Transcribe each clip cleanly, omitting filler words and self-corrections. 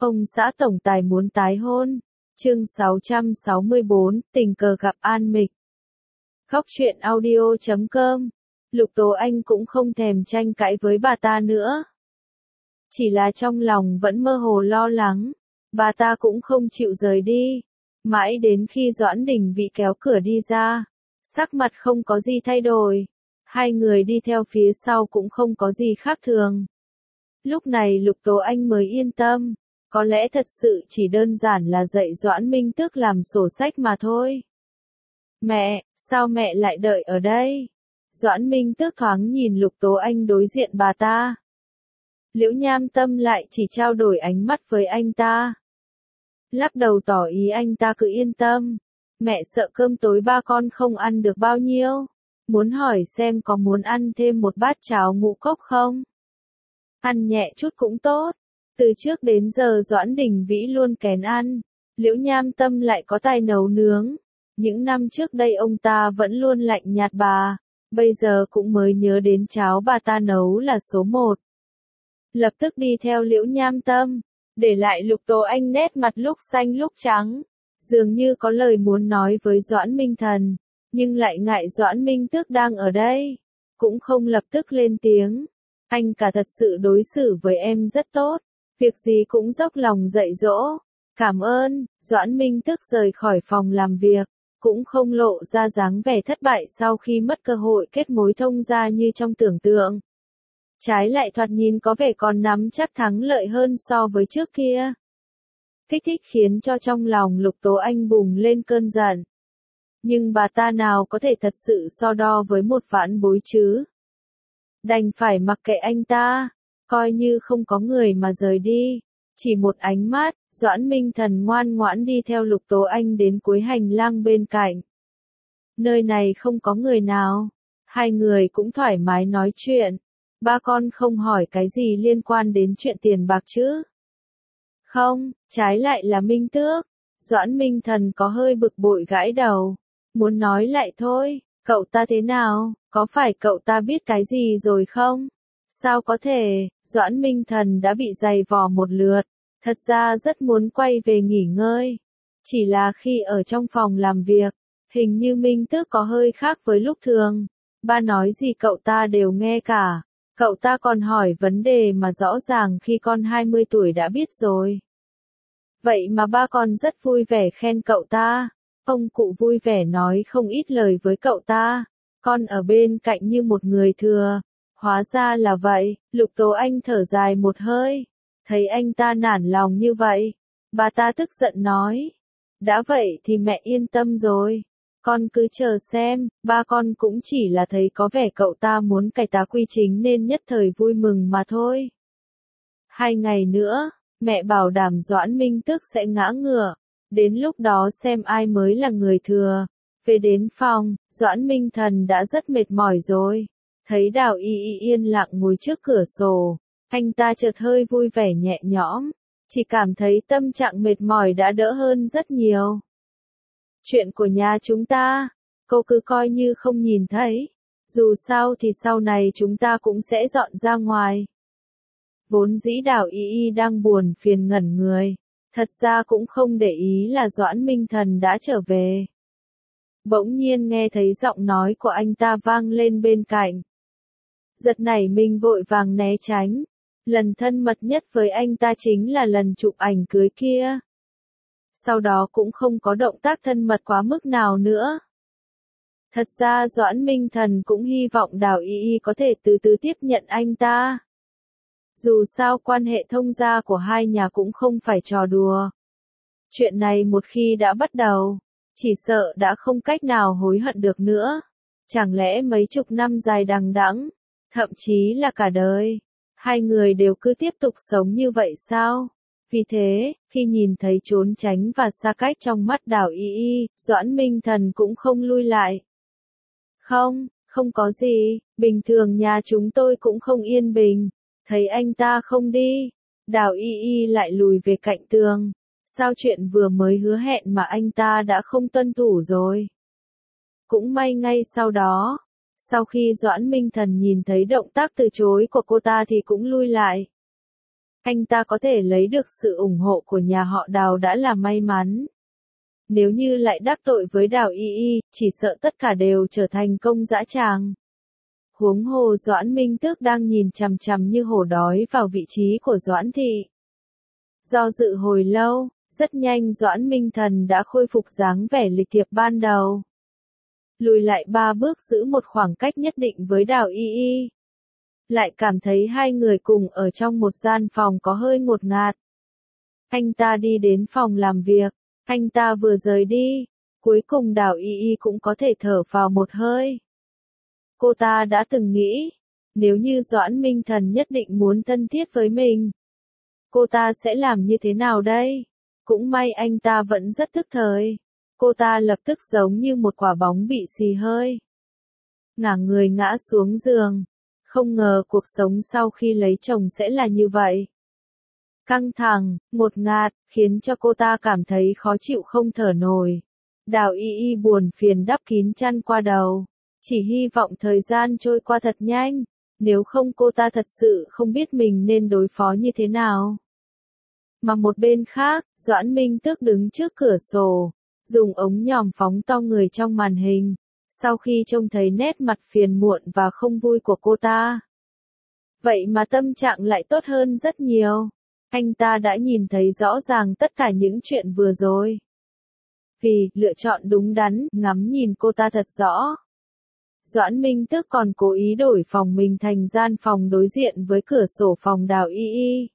Ông xã tổng tài muốn tái hôn. Chương 664, tình cờ gặp An Mịch. Góc truyện audio.com. Lục Tố Anh cũng không thèm tranh cãi với bà ta nữa. Chỉ là trong lòng vẫn mơ hồ lo lắng. Bà ta cũng không chịu rời đi. Mãi đến khi Doãn Đình Vĩ kéo cửa đi ra. Sắc mặt không có gì thay đổi. Hai người đi theo phía sau cũng không có gì khác thường. Lúc này Lục Tố Anh mới yên tâm. Có lẽ thật sự chỉ đơn giản là dạy Doãn Minh Tước làm sổ sách mà thôi. Mẹ, sao mẹ lại đợi ở đây? Doãn Minh Tước thoáng nhìn Lục Tố Anh đối diện bà ta. Liễu Nham Tâm lại chỉ trao đổi ánh mắt với anh ta. Lắc đầu tỏ ý anh ta cứ yên tâm. Mẹ sợ cơm tối ba con không ăn được bao nhiêu. Muốn hỏi xem có muốn ăn thêm một bát cháo ngũ cốc không? Ăn nhẹ chút cũng tốt. Từ trước đến giờ Doãn Đình Vĩ luôn kén ăn. Liễu Nham Tâm lại có tài nấu nướng. Những năm trước đây ông ta vẫn luôn lạnh nhạt bà. Bây giờ cũng mới nhớ đến cháo bà ta nấu là số 1. Lập tức đi theo Liễu Nham Tâm. Để lại Lục Tố Anh nét mặt lúc xanh lúc trắng. Dường như có lời muốn nói với Doãn Minh Thần. Nhưng lại ngại Doãn Minh Tước đang ở đây. Cũng không lập tức lên tiếng. Anh cả thật sự đối xử với em rất tốt. Việc gì cũng dốc lòng dạy dỗ. Cảm ơn. Doãn Minh Tước rời khỏi phòng làm việc. Cũng không lộ ra dáng vẻ thất bại sau khi mất cơ hội kết mối thông gia như trong tưởng tượng. Trái lại thoạt nhìn có vẻ còn nắm chắc thắng lợi hơn so với trước kia. Kích thích khiến cho trong lòng Lục Tố Anh bùng lên cơn giận. Nhưng bà ta nào có thể thật sự so đo với một vãn bối chứ. Đành phải mặc kệ anh ta, coi như không có người mà rời đi. Chỉ một ánh mắt, Doãn Minh Thần ngoan ngoãn đi theo Lục Tố Anh đến cuối hành lang bên cạnh. Nơi này không có người nào. Hai người cũng thoải mái nói chuyện. Ba con không hỏi cái gì liên quan đến chuyện tiền bạc chứ? Không, trái lại là Minh Tước. Doãn Minh Thần có hơi bực bội gãi đầu. Muốn nói lại thôi, cậu ta thế nào, có phải cậu ta biết cái gì rồi không? Sao có thể, Doãn Minh Thần đã bị giày vò một lượt, thật ra rất muốn quay về nghỉ ngơi. Chỉ là khi ở trong phòng làm việc, hình như Minh Tước có hơi khác với lúc thường. Ba nói gì cậu ta đều nghe cả. Cậu ta còn hỏi vấn đề mà rõ ràng khi con 20 tuổi đã biết rồi. Vậy mà ba con rất vui vẻ khen cậu ta. Ông cụ vui vẻ nói không ít lời với cậu ta. Con ở bên cạnh như một người thừa. Hóa ra là vậy. Lục Tố Anh thở dài một hơi. Thấy anh ta nản lòng như vậy. Bà ta tức giận nói. Đã vậy thì mẹ yên tâm rồi. Con cứ chờ xem. Ba con cũng chỉ là thấy có vẻ cậu ta muốn cải tá quy chính nên nhất thời vui mừng mà thôi. 2 ngày nữa, mẹ bảo đảm Doãn Minh Tước sẽ ngã ngựa. Đến lúc đó xem ai mới là người thừa. Về đến phòng, Doãn Minh Thần đã rất mệt mỏi rồi. Thấy Đào Y Y yên lặng ngồi trước cửa sổ. Anh ta chợt hơi vui vẻ nhẹ nhõm. Chỉ cảm thấy tâm trạng mệt mỏi đã đỡ hơn rất nhiều. Chuyện của nhà chúng ta, cô cứ coi như không nhìn thấy. Dù sao thì sau này chúng ta cũng sẽ dọn ra ngoài. Vốn dĩ Đào Y Y đang buồn phiền ngẩn người. Thật ra cũng không để ý là Doãn Minh Thần đã trở về. Bỗng nhiên nghe thấy giọng nói của anh ta vang lên bên cạnh. Giật nảy mình vội vàng né tránh. Lần thân mật nhất với anh ta chính là lần chụp ảnh cưới kia. Sau đó cũng không có động tác thân mật quá mức nào nữa. Thật ra Doãn Minh Thần cũng hy vọng Đào Y Y có thể từ từ tiếp nhận anh ta. Dù sao quan hệ thông gia của hai nhà cũng không phải trò đùa. Chuyện này một khi đã bắt đầu, chỉ sợ đã không cách nào hối hận được nữa. Chẳng lẽ mấy chục năm dài đằng đẵng, thậm chí là cả đời, hai người đều cứ tiếp tục sống như vậy sao? Vì thế, khi nhìn thấy trốn tránh và xa cách trong mắt Đào Y Y, Doãn Minh Thần cũng không lui lại. Không, không có gì, bình thường nhà chúng tôi cũng không yên bình. Thấy anh ta không đi, Đào Y Y lại lùi về cạnh tường. Sao chuyện vừa mới hứa hẹn mà anh ta đã không tuân thủ rồi? Cũng may ngay sau đó, sau khi Doãn Minh Thần nhìn thấy động tác từ chối của cô ta thì cũng lui lại. Anh ta có thể lấy được sự ủng hộ của nhà họ Đào đã là may mắn. Nếu như lại đắc tội với Đào Y Y, chỉ sợ tất cả đều trở thành công dã tràng. Huống hồ Doãn Minh Tước đang nhìn chằm chằm như hổ đói vào vị trí của Doãn Thị. Do dự hồi lâu, rất nhanh Doãn Minh Thần đã khôi phục dáng vẻ lịch thiệp ban đầu. Lùi lại 3 bước giữ một khoảng cách nhất định với Đào Y Y. Lại cảm thấy hai người cùng ở trong một gian phòng có hơi ngột ngạt. Anh ta đi đến phòng làm việc, anh ta vừa rời đi, cuối cùng Đào Y Y cũng có thể thở vào một hơi. Cô ta đã từng nghĩ, nếu như Doãn Minh Thần nhất định muốn thân thiết với mình, cô ta sẽ làm như thế nào đây? Cũng may anh ta vẫn rất tức thời. Cô ta lập tức giống như một quả bóng bị xì hơi. Ngả người ngã xuống giường. Không ngờ cuộc sống sau khi lấy chồng sẽ là như vậy. Căng thẳng, ngột ngạt, khiến cho cô ta cảm thấy khó chịu không thở nổi. Đào Y Y buồn phiền đắp kín chăn qua đầu. Chỉ hy vọng thời gian trôi qua thật nhanh. Nếu không cô ta thật sự không biết mình nên đối phó như thế nào. Mà một bên khác, Doãn Minh Tước đứng trước cửa sổ, dùng ống nhòm phóng to người trong màn hình, sau khi trông thấy nét mặt phiền muộn và không vui của cô ta. Vậy mà tâm trạng lại tốt hơn rất nhiều. Anh ta đã nhìn thấy rõ ràng tất cả những chuyện vừa rồi. Vì, lựa chọn đúng đắn, ngắm nhìn cô ta thật rõ. Doãn Minh Tước còn cố ý đổi phòng mình thành gian phòng đối diện với cửa sổ phòng Đào Y Y.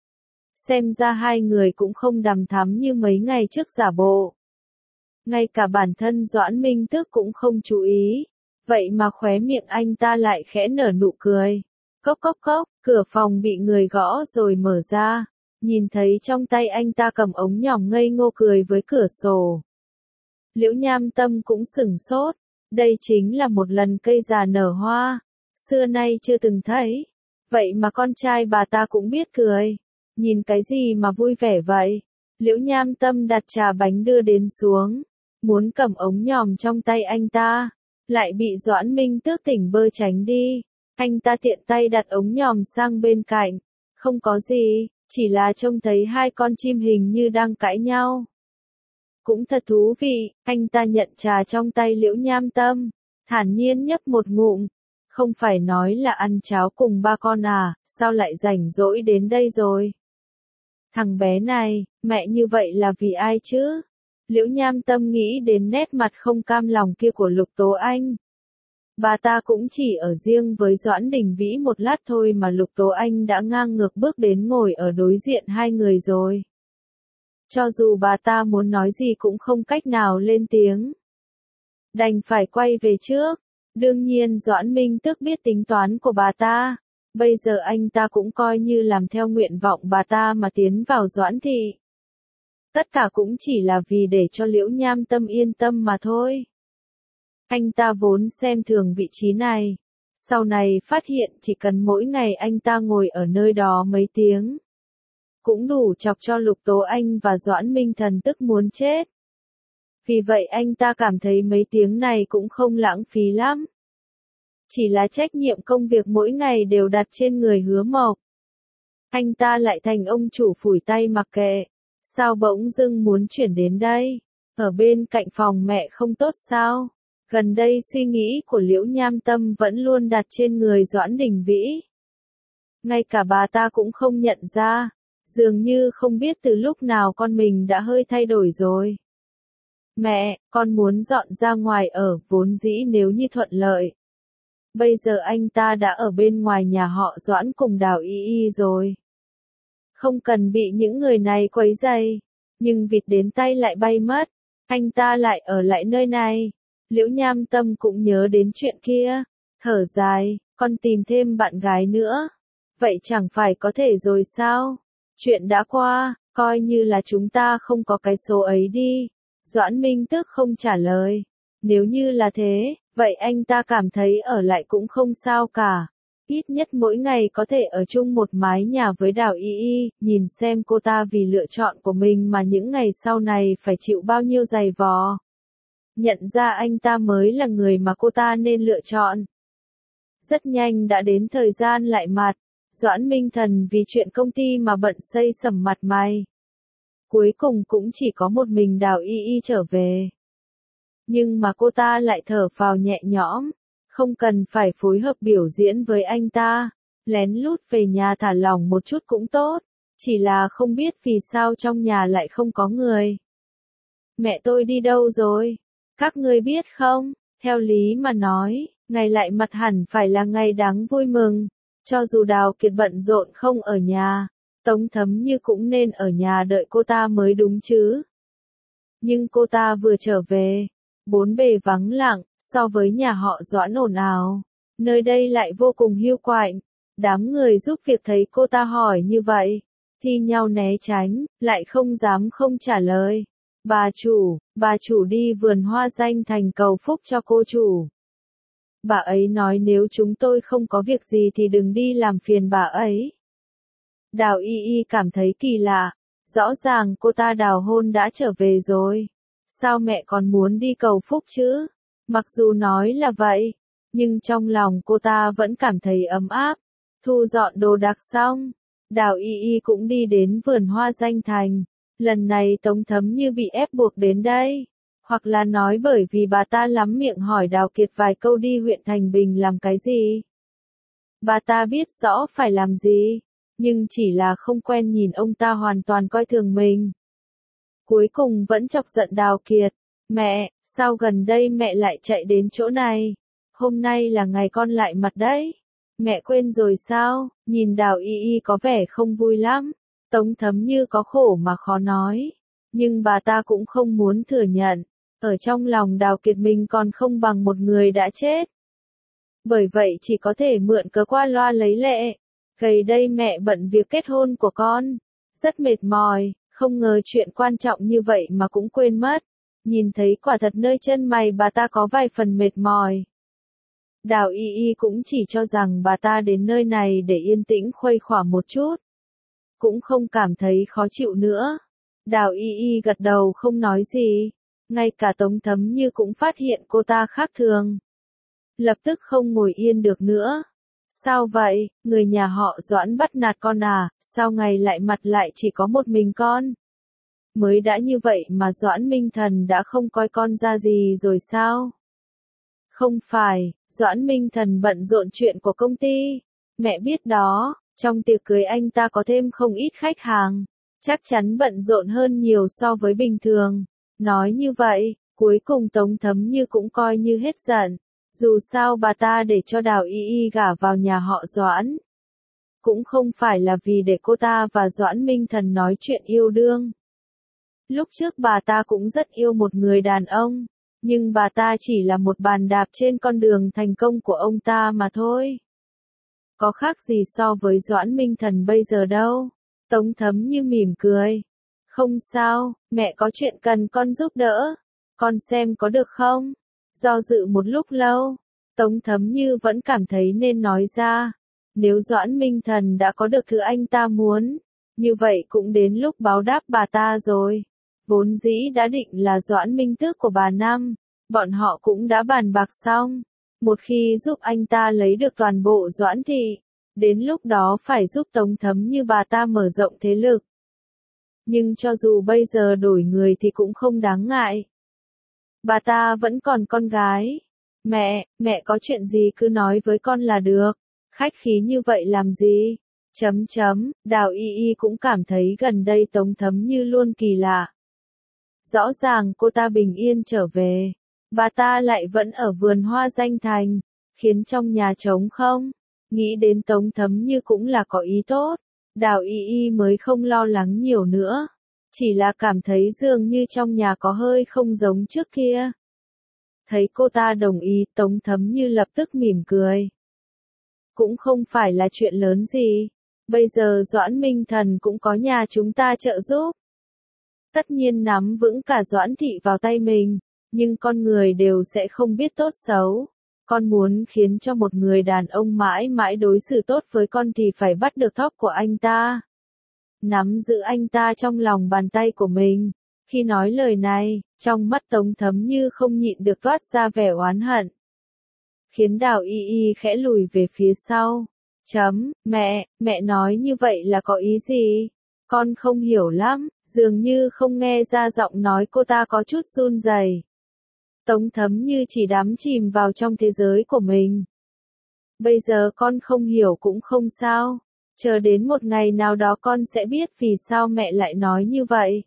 Xem ra hai người cũng không đằm thắm như mấy ngày trước giả bộ. Ngay cả bản thân Doãn Minh Tước cũng không chú ý. Vậy mà khóe miệng anh ta lại khẽ nở nụ cười. Cốc cốc cốc, cửa phòng bị người gõ rồi mở ra. Nhìn thấy trong tay anh ta cầm ống nhòm ngây ngô cười với cửa sổ. Liễu Nham Tâm cũng sửng sốt. Đây chính là một lần cây già nở hoa. Xưa nay chưa từng thấy. Vậy mà con trai bà ta cũng biết cười. Nhìn cái gì mà vui vẻ vậy? Liễu Nham Tâm đặt trà bánh đưa đến xuống. Muốn cầm ống nhòm trong tay anh ta. Lại bị Doãn Minh Tước tỉnh bơ tránh đi. Anh ta tiện tay đặt ống nhòm sang bên cạnh. Không có gì, chỉ là trông thấy hai con chim hình như đang cãi nhau. Cũng thật thú vị, anh ta nhận trà trong tay Liễu Nham Tâm. Thản nhiên nhấp một ngụm. Không phải nói là ăn cháo cùng ba con à, sao lại rảnh rỗi đến đây rồi? Thằng bé này, mẹ như vậy là vì ai chứ? Liễu Nham Tâm nghĩ đến nét mặt không cam lòng kia của Lục Tố Anh. Bà ta cũng chỉ ở riêng với Doãn Đình Vĩ một lát thôi mà Lục Tố Anh đã ngang ngược bước đến ngồi ở đối diện hai người rồi. Cho dù bà ta muốn nói gì cũng không cách nào lên tiếng. Đành phải quay về trước. Đương nhiên Doãn Minh Tước biết tính toán của bà ta. Bây giờ anh ta cũng coi như làm theo nguyện vọng bà ta mà tiến vào Doãn Thị. Tất cả cũng chỉ là vì để cho Liễu Nham Tâm yên tâm mà thôi. Anh ta vốn xem thường vị trí này. Sau này phát hiện chỉ cần mỗi ngày anh ta ngồi ở nơi đó mấy tiếng. Cũng đủ chọc cho Lục Tố Anh và Doãn Minh Thần tức muốn chết. Vì vậy anh ta cảm thấy mấy tiếng này cũng không lãng phí lắm. Chỉ là trách nhiệm công việc mỗi ngày đều đặt trên người Hứa Mộc. Anh ta lại thành ông chủ phủi tay mặc kệ. Sao bỗng dưng muốn chuyển đến đây? Ở bên cạnh phòng mẹ không tốt sao? Gần đây suy nghĩ của Liễu Nham Tâm vẫn luôn đặt trên người Doãn Đình Vĩ. Ngay cả bà ta cũng không nhận ra. Dường như không biết từ lúc nào con mình đã hơi thay đổi rồi. Mẹ, con muốn dọn ra ngoài ở, vốn dĩ nếu như thuận lợi. Bây giờ anh ta đã ở bên ngoài nhà họ Doãn cùng Đào Y Y rồi. Không cần bị những người này quấy rầy. Nhưng vịt đến tay lại bay mất. Anh ta lại ở lại nơi này. Liễu Nham Tâm cũng nhớ đến chuyện kia. Thở dài, con tìm thêm bạn gái nữa. Vậy chẳng phải có thể rồi sao? Chuyện đã qua, coi như là chúng ta không có cái số ấy đi. Doãn Minh Tước không trả lời. Nếu như là thế, vậy anh ta cảm thấy ở lại cũng không sao cả. Ít nhất mỗi ngày có thể ở chung một mái nhà với Đào Y Y, nhìn xem cô ta vì lựa chọn của mình mà những ngày sau này phải chịu bao nhiêu giày vò. Nhận ra anh ta mới là người mà cô ta nên lựa chọn. Rất nhanh đã đến thời gian lại mặt. Doãn Minh Thần vì chuyện công ty mà bận xây sẩm mặt mày. Cuối cùng cũng chỉ có một mình Đào Y Y trở về. Nhưng mà cô ta lại thở phào nhẹ nhõm, không cần phải phối hợp biểu diễn với anh ta, lén lút về nhà thả lỏng một chút cũng tốt, chỉ là không biết vì sao trong nhà lại không có người. Mẹ tôi đi đâu rồi? Các ngươi biết không? Theo lý mà nói, ngày lại mặt hẳn phải là ngày đáng vui mừng, cho dù Đào Kiệt bận rộn không ở nhà, Tống Thấm Như cũng nên ở nhà đợi cô ta mới đúng chứ. Nhưng cô ta vừa trở về, bốn bề vắng lặng, so với nhà họ Doãn ồn ào, nơi đây lại vô cùng hiu quạnh. Đám người giúp việc thấy cô ta hỏi như vậy, thi nhau né tránh, lại không dám không trả lời. Bà chủ đi vườn hoa Danh Thành cầu phúc cho cô chủ. Bà ấy nói nếu chúng tôi không có việc gì thì đừng đi làm phiền bà ấy. Đào Y Y cảm thấy kỳ lạ, rõ ràng cô ta đào hôn đã trở về rồi. Sao mẹ còn muốn đi cầu phúc chứ? Mặc dù nói là vậy, nhưng trong lòng cô ta vẫn cảm thấy ấm áp. Thu dọn đồ đạc xong, Đào Y Y cũng đi đến vườn hoa Danh Thành. Lần này Tống Thấm Như bị ép buộc đến đây. Hoặc là nói bởi vì bà ta lắm miệng hỏi Đào Kiệt vài câu đi huyện Thành Bình làm cái gì. Bà ta biết rõ phải làm gì, nhưng chỉ là không quen nhìn ông ta hoàn toàn coi thường mình. Cuối cùng vẫn chọc giận Đào Kiệt. Mẹ, sao gần đây mẹ lại chạy đến chỗ này? Hôm nay là ngày con lại mặt đấy. Mẹ quên rồi sao? Nhìn Đào Y Y có vẻ không vui lắm. Tống Thấm Như có khổ mà khó nói. Nhưng bà ta cũng không muốn thừa nhận. Ở trong lòng Đào Kiệt mình còn không bằng một người đã chết. Bởi vậy chỉ có thể mượn cớ qua loa lấy lệ. Gần đây mẹ bận việc kết hôn của con. Rất mệt mỏi, không ngờ chuyện quan trọng như vậy mà cũng quên mất. Nhìn thấy quả thật nơi chân mày bà ta có vài phần mệt mỏi. Đào Y Y cũng chỉ cho rằng bà ta đến nơi này để yên tĩnh khuây khỏa một chút. Cũng không cảm thấy khó chịu nữa. Đào Y Y gật đầu không nói gì. Ngay cả Tống Thấm Như cũng phát hiện cô ta khác thường. Lập tức không ngồi yên được nữa. Sao vậy, người nhà họ Doãn bắt nạt con à, sao ngày lại mặt lại chỉ có một mình con? Mới đã như vậy mà Doãn Minh Thần đã không coi con ra gì rồi sao? Không phải, Doãn Minh Thần bận rộn chuyện của công ty. Mẹ biết đó, trong tiệc cưới anh ta có thêm không ít khách hàng. Chắc chắn bận rộn hơn nhiều so với bình thường. Nói như vậy, cuối cùng Tống Thấm Như cũng coi như hết giận. Dù sao bà ta để cho Đào Y Y gả vào nhà họ Doãn. Cũng không phải là vì để cô ta và Doãn Minh Thần nói chuyện yêu đương. Lúc trước bà ta cũng rất yêu một người đàn ông. Nhưng bà ta chỉ là một bàn đạp trên con đường thành công của ông ta mà thôi. Có khác gì so với Doãn Minh Thần bây giờ đâu. Tống Thấm Như mỉm cười. Không sao, mẹ có chuyện cần con giúp đỡ. Con xem có được không? Do dự một lúc lâu, Tống Thấm Như vẫn cảm thấy nên nói ra. Nếu Doãn Minh Thần đã có được thứ anh ta muốn, như vậy cũng đến lúc báo đáp bà ta rồi. Vốn dĩ đã định là Doãn Minh Tước của bà Năm, bọn họ cũng đã bàn bạc xong. Một khi giúp anh ta lấy được toàn bộ Doãn thị, đến lúc đó phải giúp Tống Thấm Như bà ta mở rộng thế lực. Nhưng cho dù bây giờ đổi người thì cũng không đáng ngại. Bà ta vẫn còn con gái. Mẹ có chuyện gì cứ nói với con là được. Khách khí như vậy làm gì? Đào Y Y cũng cảm thấy gần đây Tống Thấm Như luôn kỳ lạ. Rõ ràng cô ta bình yên trở về. Bà ta lại vẫn ở vườn hoa Danh Thành, khiến trong nhà trống không. Nghĩ đến Tống Thấm Như cũng là có ý tốt. Đào Y Y mới không lo lắng nhiều nữa. Chỉ là cảm thấy dường như trong nhà có hơi không giống trước kia. Thấy cô ta đồng ý, Tống Thấm Như lập tức mỉm cười. Cũng không phải là chuyện lớn gì. Bây giờ Doãn Minh Thần cũng có nhà chúng ta trợ giúp. Tất nhiên nắm vững cả Doãn thị vào tay mình, nhưng con người đều sẽ không biết tốt xấu. Con muốn khiến cho một người đàn ông mãi mãi đối xử tốt với con thì phải bắt được tóc của anh ta. Nắm giữ anh ta trong lòng bàn tay của mình. Khi nói lời này, trong mắt Tống Thấm Như không nhịn được toát ra vẻ oán hận. Khiến Đào Y Y khẽ lùi về phía sau. Mẹ nói như vậy là có ý gì? Con không hiểu lắm, dường như không nghe ra giọng nói cô ta có chút run rẩy. Tống Thấm Như chỉ đắm chìm vào trong thế giới của mình. Bây giờ con không hiểu cũng không sao, chờ đến một ngày nào đó con sẽ biết vì sao mẹ lại nói như vậy.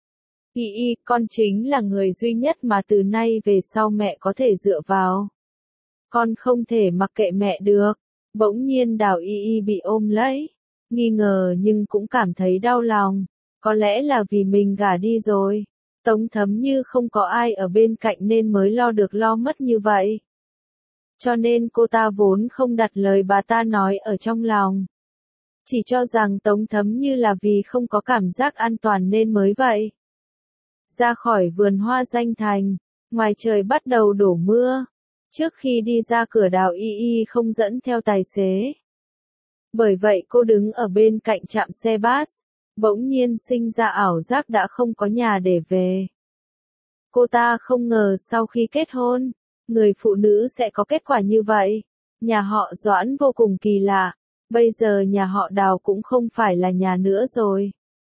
Con chính là người duy nhất mà từ nay về sau mẹ có thể dựa vào. Con không thể mặc kệ mẹ được. Bỗng nhiên Đào bị ôm lấy, nghi ngờ nhưng cũng cảm thấy đau lòng. Có lẽ là vì mình gả đi rồi. Tống Thấm Như không có ai ở bên cạnh nên mới lo được lo mất như vậy. Cho nên cô ta vốn không đặt lời bà ta nói ở trong lòng. Chỉ cho rằng Tống Thấm Như là vì không có cảm giác an toàn nên mới vậy. Ra khỏi vườn hoa Danh Thành, ngoài trời bắt đầu đổ mưa. Trước khi đi ra cửa Đào không dẫn theo tài xế. Bởi vậy cô đứng ở bên cạnh trạm xe bus, bỗng nhiên sinh ra ảo giác đã không có nhà để về. Cô ta không ngờ sau khi kết hôn, người phụ nữ sẽ có kết quả như vậy. Nhà họ Doãn vô cùng kỳ lạ, bây giờ nhà họ Đào cũng không phải là nhà nữa rồi.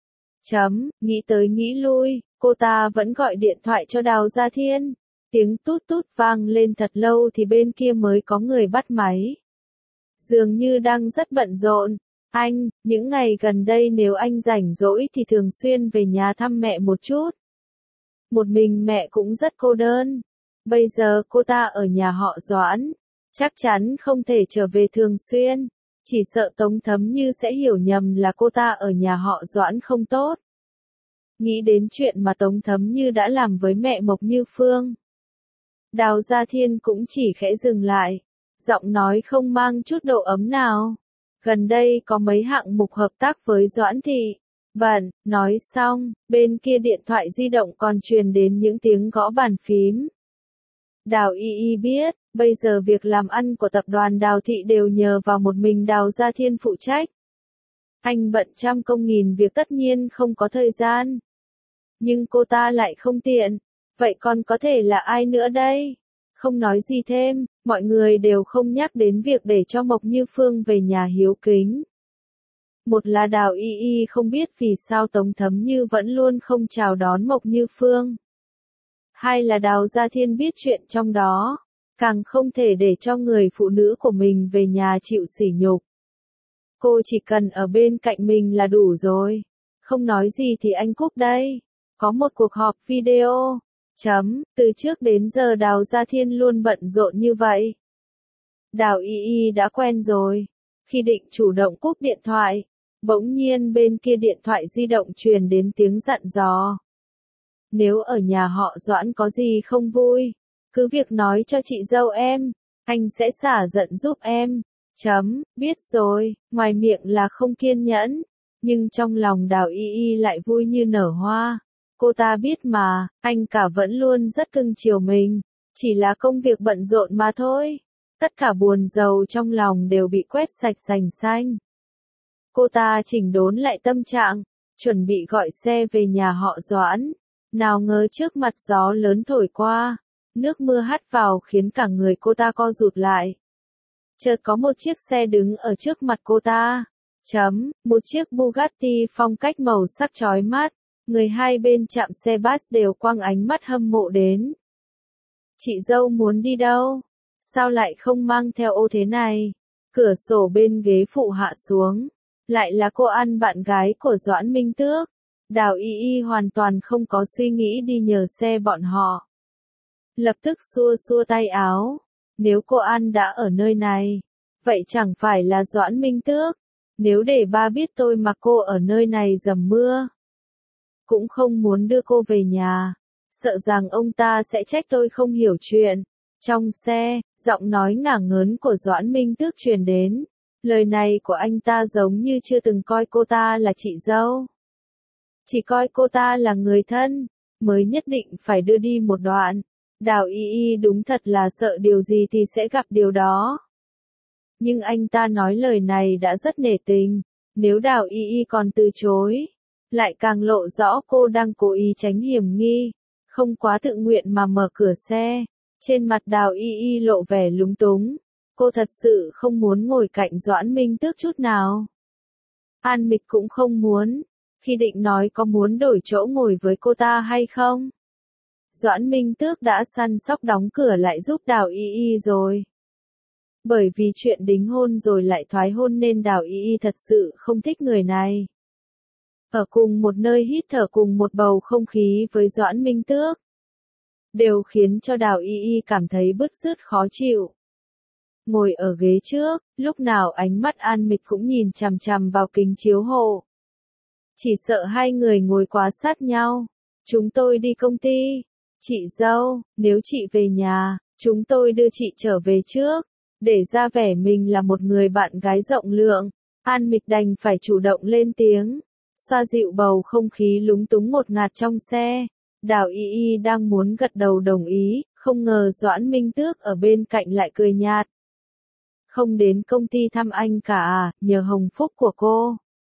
Nghĩ tới nghĩ lui, cô ta vẫn gọi điện thoại cho Đào Gia Thiên. Tiếng tút tút vang lên thật lâu thì bên kia mới có người bắt máy. Dường như đang rất bận rộn. Anh, những ngày gần đây nếu anh rảnh rỗi thì thường xuyên về nhà thăm mẹ một chút. Một mình mẹ cũng rất cô đơn. Bây giờ cô ta ở nhà họ Doãn, chắc chắn không thể trở về thường xuyên. Chỉ sợ Tống Thấm Như sẽ hiểu nhầm là cô ta ở nhà họ Doãn không tốt. Nghĩ đến chuyện mà Tống Thấm Như đã làm với mẹ Mộc Như Phương. Đào Gia Thiên cũng chỉ khẽ dừng lại, giọng nói không mang chút độ ấm nào. Gần đây có mấy hạng mục hợp tác với Doãn Thị. Bận, nói xong, bên kia điện thoại di động còn truyền đến những tiếng gõ bàn phím. Đào biết, bây giờ việc làm ăn của tập đoàn Đào Thị đều nhờ vào một mình Đào Gia Thiên phụ trách. Anh bận trăm công nghìn việc tất nhiên không có thời gian. Nhưng cô ta lại không tiện. Vậy còn có thể là ai nữa đây? Không nói gì thêm, mọi người đều không nhắc đến việc để cho Mộc Như Phương về nhà hiếu kính. Một là Đào không biết vì sao Tống Thấm Như vẫn luôn không chào đón Mộc Như Phương. Hai là Đào Gia Thiên biết chuyện trong đó, càng không thể để cho người phụ nữ của mình về nhà chịu sỉ nhục. Cô chỉ cần ở bên cạnh mình là đủ rồi. Không nói gì thì anh cúp đây. Có một cuộc họp video. Từ trước đến giờ Đào Gia Thiên luôn bận rộn như vậy. Đào đã quen rồi. Khi định chủ động cúp điện thoại, bỗng nhiên bên kia điện thoại di động truyền đến tiếng dặn dò. Nếu ở nhà họ Doãn có gì không vui, cứ việc nói cho chị dâu em, anh sẽ xả giận giúp em. Biết rồi, ngoài miệng là không kiên nhẫn, nhưng trong lòng Đào lại vui như nở hoa. Cô ta biết mà, anh cả vẫn luôn rất cưng chiều mình, chỉ là công việc bận rộn mà thôi. Tất cả buồn rầu trong lòng đều bị quét sạch sành xanh. Cô ta chỉnh đốn lại tâm trạng, chuẩn bị gọi xe về nhà họ Doãn. Nào ngờ trước mặt gió lớn thổi qua, nước mưa hắt vào khiến cả người cô ta co rụt lại. Chợt có một chiếc xe đứng ở trước mặt cô ta. Một chiếc Bugatti phong cách màu sắc chói mắt. Người hai bên trạm xe bus đều quăng ánh mắt hâm mộ đến. Chị dâu muốn đi đâu? Sao lại không mang theo ô thế này? Cửa sổ bên ghế phụ hạ xuống. Lại là cô An, bạn gái của Doãn Minh Tước. Đào hoàn toàn không có suy nghĩ đi nhờ xe bọn họ. Lập tức xua xua tay áo. Nếu cô An đã ở nơi này, vậy chẳng phải là Doãn Minh Tước. Nếu để ba biết tôi mặc cô ở nơi này dầm mưa, cũng không muốn đưa cô về nhà, sợ rằng ông ta sẽ trách tôi không hiểu chuyện. Trong xe, giọng nói ngả ngớn của Doãn Minh Tước truyền đến. Lời này của anh ta giống như chưa từng coi cô ta là chị dâu. Chỉ coi cô ta là người thân, mới nhất định phải đưa đi một đoạn. Đào đúng thật là sợ điều gì thì sẽ gặp điều đó. Nhưng anh ta nói lời này đã rất nể tình. Nếu Đào còn từ chối, lại càng lộ rõ cô đang cố ý tránh hiểm nghi, không quá tự nguyện mà mở cửa xe. Trên mặt Đào lộ vẻ lúng túng. Cô thật sự không muốn ngồi cạnh Doãn Minh Tước chút nào. An Mịch cũng không muốn, khi định nói có muốn đổi chỗ ngồi với cô ta hay không. Doãn Minh Tước đã săn sóc đóng cửa lại giúp Đào Y Y rồi. Bởi vì chuyện đính hôn rồi lại thoái hôn nên Đào Y Y thật sự không thích người này. Ở cùng một nơi hít thở cùng một bầu không khí với Doãn Minh Tước, đều khiến cho Đào Y Y cảm thấy bứt rứt khó chịu. Ngồi ở ghế trước, lúc nào ánh mắt An Mịch cũng nhìn chằm chằm vào kính chiếu hậu. Chỉ sợ hai người ngồi quá sát nhau. Chúng tôi đi công ty. Chị dâu, nếu chị về nhà, chúng tôi đưa chị trở về trước. Để ra vẻ mình là một người bạn gái rộng lượng, An Mịch đành phải chủ động lên tiếng, xoa dịu bầu không khí lúng túng ngột ngạt trong xe. Đào Y Y đang muốn gật đầu đồng ý, không ngờ Doãn Minh Tước ở bên cạnh lại cười nhạt. Không đến công ty thăm anh cả à, nhờ hồng phúc của cô.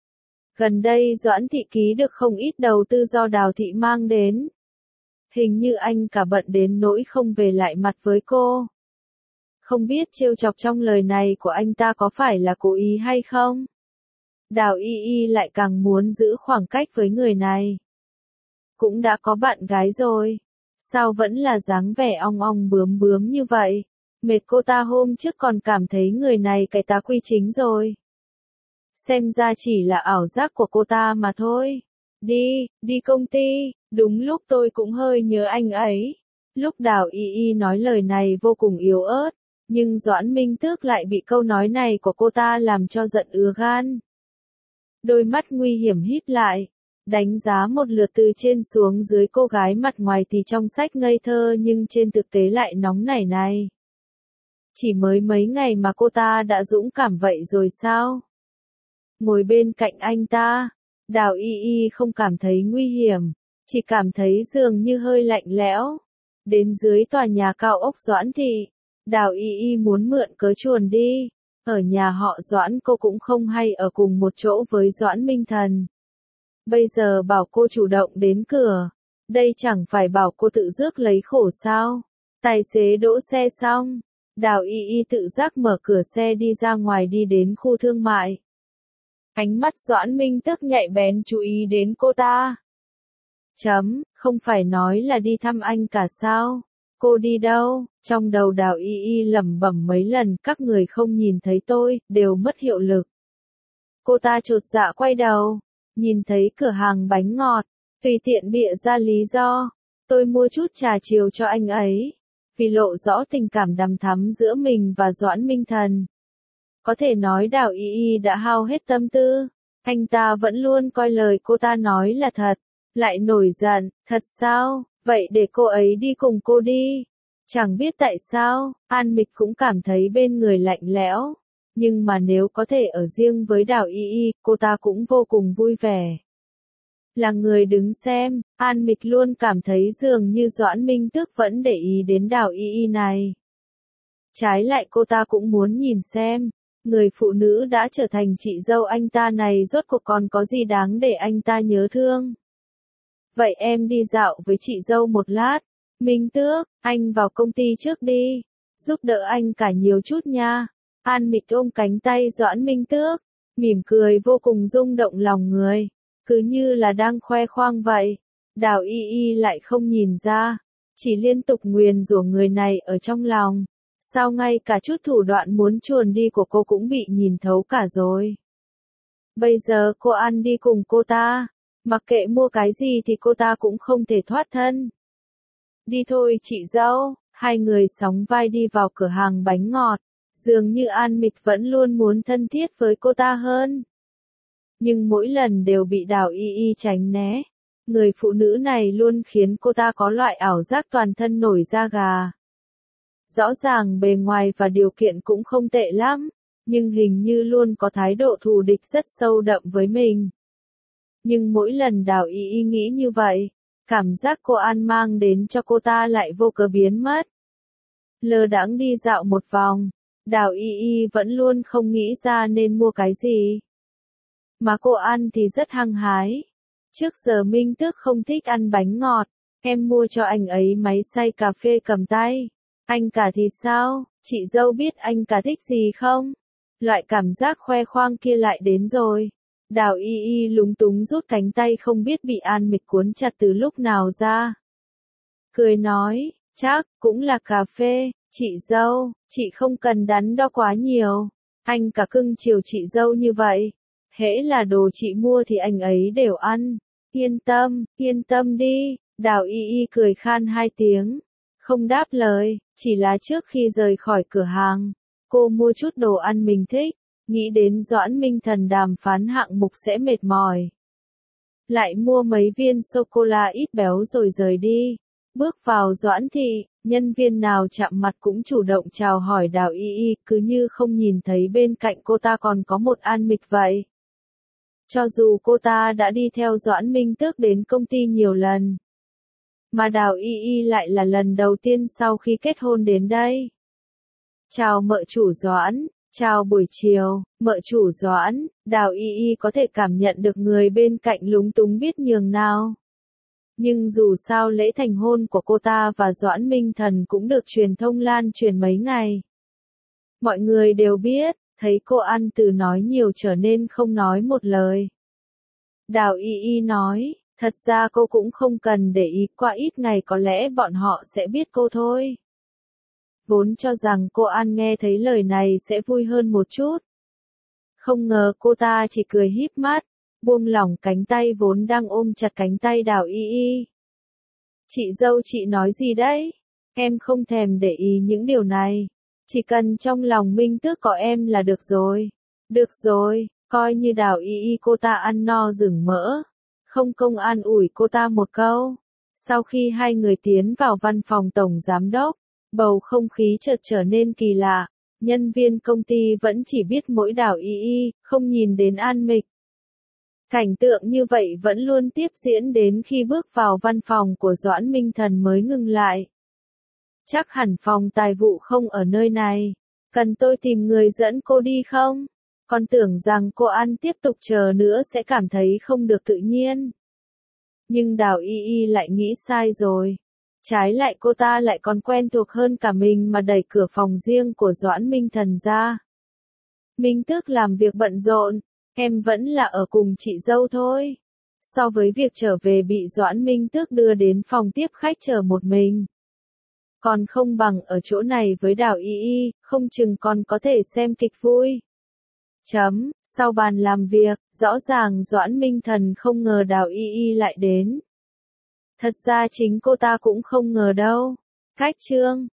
Gần đây Doãn Thị ký được không ít đầu tư do Đào Thị mang đến. Hình như anh cả bận đến nỗi không về lại mặt với cô. Không biết trêu chọc trong lời này của anh ta có phải là cố ý hay không? Đào Y Y lại càng muốn giữ khoảng cách với người này. Cũng đã có bạn gái rồi. Sao vẫn là dáng vẻ ong ong bướm bướm như vậy? Mệt cô ta hôm trước còn cảm thấy người này cái tá quy chính rồi. Xem ra chỉ là ảo giác của cô ta mà thôi. Đi công ty, đúng lúc tôi cũng hơi nhớ anh ấy. Lúc Đào Y Y nói lời này vô cùng yếu ớt, nhưng Doãn Minh Tước lại bị câu nói này của cô ta làm cho giận ứa gan. Đôi mắt nguy hiểm híp lại, đánh giá một lượt từ trên xuống dưới cô gái mặt ngoài thì trong sách ngây thơ nhưng trên thực tế lại nóng nảy này. Chỉ mới mấy ngày mà cô ta đã dũng cảm vậy rồi sao? Ngồi bên cạnh anh ta, Đào Y Y không cảm thấy nguy hiểm, chỉ cảm thấy dường như hơi lạnh lẽo. Đến dưới tòa nhà cao ốc Doãn Thị, Đào Y Y muốn mượn cớ chuồn đi. Ở nhà họ Doãn cô cũng không hay ở cùng một chỗ với Doãn Minh Thần. Bây giờ bảo cô chủ động đến cửa, đây chẳng phải bảo cô tự rước lấy khổ sao? Tài xế đỗ xe xong, Đào Y Y tự giác mở cửa xe đi ra ngoài đi đến khu thương mại. Ánh mắt Doãn Minh Tước nhạy bén chú ý đến cô ta. Không phải nói là đi thăm anh cả sao? Cô đi đâu? Trong đầu Đào Y Y lẩm bẩm mấy lần, các người không nhìn thấy tôi, đều mất hiệu lực. Cô ta chột dạ quay đầu, nhìn thấy cửa hàng bánh ngọt, tùy tiện bịa ra lý do. Tôi mua chút trà chiều cho anh ấy, vì lộ rõ tình cảm đằm thắm giữa mình và Doãn Minh Thần. Có thể nói Đào Y Y đã hao hết tâm tư, anh ta vẫn luôn coi lời cô ta nói là thật, lại nổi giận, thật sao, vậy để cô ấy đi cùng cô đi. Chẳng biết tại sao, An Mịch cũng cảm thấy bên người lạnh lẽo, nhưng mà nếu có thể ở riêng với Đào Y Y, cô ta cũng vô cùng vui vẻ. Là người đứng xem, An Mịch luôn cảm thấy dường như Doãn Minh Tước vẫn để ý đến Đào Y Y này. Trái lại cô ta cũng muốn nhìn xem, người phụ nữ đã trở thành chị dâu anh ta này rốt cuộc còn có gì đáng để anh ta nhớ thương. Vậy em đi dạo với chị dâu một lát. Minh Tước, anh vào công ty trước đi. Giúp đỡ anh cả nhiều chút nha. An Mịch ôm cánh tay Doãn Minh Tước, mỉm cười vô cùng rung động lòng người. Cứ như là đang khoe khoang vậy. Đào Y Y lại không nhìn ra, chỉ liên tục nguyền rủa người này ở trong lòng. Sao ngay cả chút thủ đoạn muốn chuồn đi của cô cũng bị nhìn thấu cả rồi. Bây giờ cô ăn đi cùng cô ta, mặc kệ mua cái gì thì cô ta cũng không thể thoát thân. Đi thôi chị dâu, hai người sóng vai đi vào cửa hàng bánh ngọt, dường như An Mịch vẫn luôn muốn thân thiết với cô ta hơn. Nhưng mỗi lần đều bị Đào Y Y tránh né. Người phụ nữ này luôn khiến cô ta có loại ảo giác toàn thân nổi da gà. Rõ ràng bề ngoài và điều kiện cũng không tệ lắm, nhưng hình như luôn có thái độ thù địch rất sâu đậm với mình. Nhưng mỗi lần Đào Y Y nghĩ như vậy, cảm giác cô An mang đến cho cô ta lại vô cớ biến mất. Lơ đãng đi dạo một vòng, Đào Y Y vẫn luôn không nghĩ ra nên mua cái gì. Mà cô An thì rất hăng hái. Trước giờ Minh Tước không thích ăn bánh ngọt, em mua cho anh ấy máy xay cà phê cầm tay. Anh cả thì sao? Chị dâu biết anh cả thích gì không? Loại cảm giác khoe khoang kia lại đến rồi. Đào Y Y lúng túng rút cánh tay không biết bị An Mịch cuốn chặt từ lúc nào ra. Cười nói, chắc, cũng là cà phê, chị dâu, chị không cần đắn đo quá nhiều. Anh cả cưng chiều chị dâu như vậy. Hễ là đồ chị mua thì anh ấy đều ăn. Yên tâm đi, Đào Y Y cười khan hai tiếng. Không đáp lời, chỉ là trước khi rời khỏi cửa hàng, cô mua chút đồ ăn mình thích, nghĩ đến Doãn Minh Thần đàm phán hạng mục sẽ mệt mỏi. Lại mua mấy viên sô-cô-la ít béo rồi rời đi. Bước vào Doãn thị, nhân viên nào chạm mặt cũng chủ động chào hỏi Đào Y Y, cứ như không nhìn thấy bên cạnh cô ta còn có một An Mịch vậy. Cho dù cô ta đã đi theo Doãn Minh Tước đến công ty nhiều lần, mà Đào Y Y lại là lần đầu tiên sau khi kết hôn đến đây. Chào mợ chủ Doãn, chào buổi chiều, mợ chủ Doãn. Đào Y Y có thể cảm nhận được người bên cạnh lúng túng biết nhường nào. Nhưng dù sao lễ thành hôn của cô ta và Doãn Minh Thần cũng được truyền thông lan truyền mấy ngày. Mọi người đều biết, thấy cô ăn từ nói nhiều trở nên không nói một lời. Đào Y Y nói, thật ra cô cũng không cần để ý, qua ít ngày có lẽ bọn họ sẽ biết cô thôi. Vốn cho rằng cô An nghe thấy lời này sẽ vui hơn một chút. Không ngờ cô ta chỉ cười híp mắt, buông lỏng cánh tay vốn đang ôm chặt cánh tay Đào Y Y. Chị dâu chị nói gì đấy? Em không thèm để ý những điều này. Chỉ cần trong lòng Minh Tước có em là được rồi. Được rồi, coi như Đào Y Y cô ta ăn no rừng mỡ. Không công an ủi cô ta một câu. Sau khi hai người tiến vào văn phòng tổng giám đốc, bầu không khí chợt trở nên kỳ lạ. Nhân viên công ty vẫn chỉ biết mỗi Đào Y Y, không nhìn đến An Mịch. Cảnh tượng như vậy vẫn luôn tiếp diễn đến khi bước vào văn phòng của Doãn Minh Thần mới ngừng lại. Chắc hẳn phòng tài vụ không ở nơi này. Cần tôi tìm người dẫn cô đi không? Con tưởng rằng cô An tiếp tục chờ nữa sẽ cảm thấy không được tự nhiên. Nhưng Đào Y Y lại nghĩ sai rồi. Trái lại cô ta lại còn quen thuộc hơn cả mình mà đẩy cửa phòng riêng của Doãn Minh Thần ra. Minh Tước làm việc bận rộn, em vẫn là ở cùng chị dâu thôi. So với việc trở về bị Doãn Minh Tước đưa đến phòng tiếp khách chờ một mình, còn không bằng ở chỗ này với Đào Y Y, không chừng còn có thể xem kịch vui. Sau bàn làm việc, rõ ràng Doãn Minh Thần không ngờ Đào Y Y lại đến. Thật ra chính cô ta cũng không ngờ đâu. Cách chương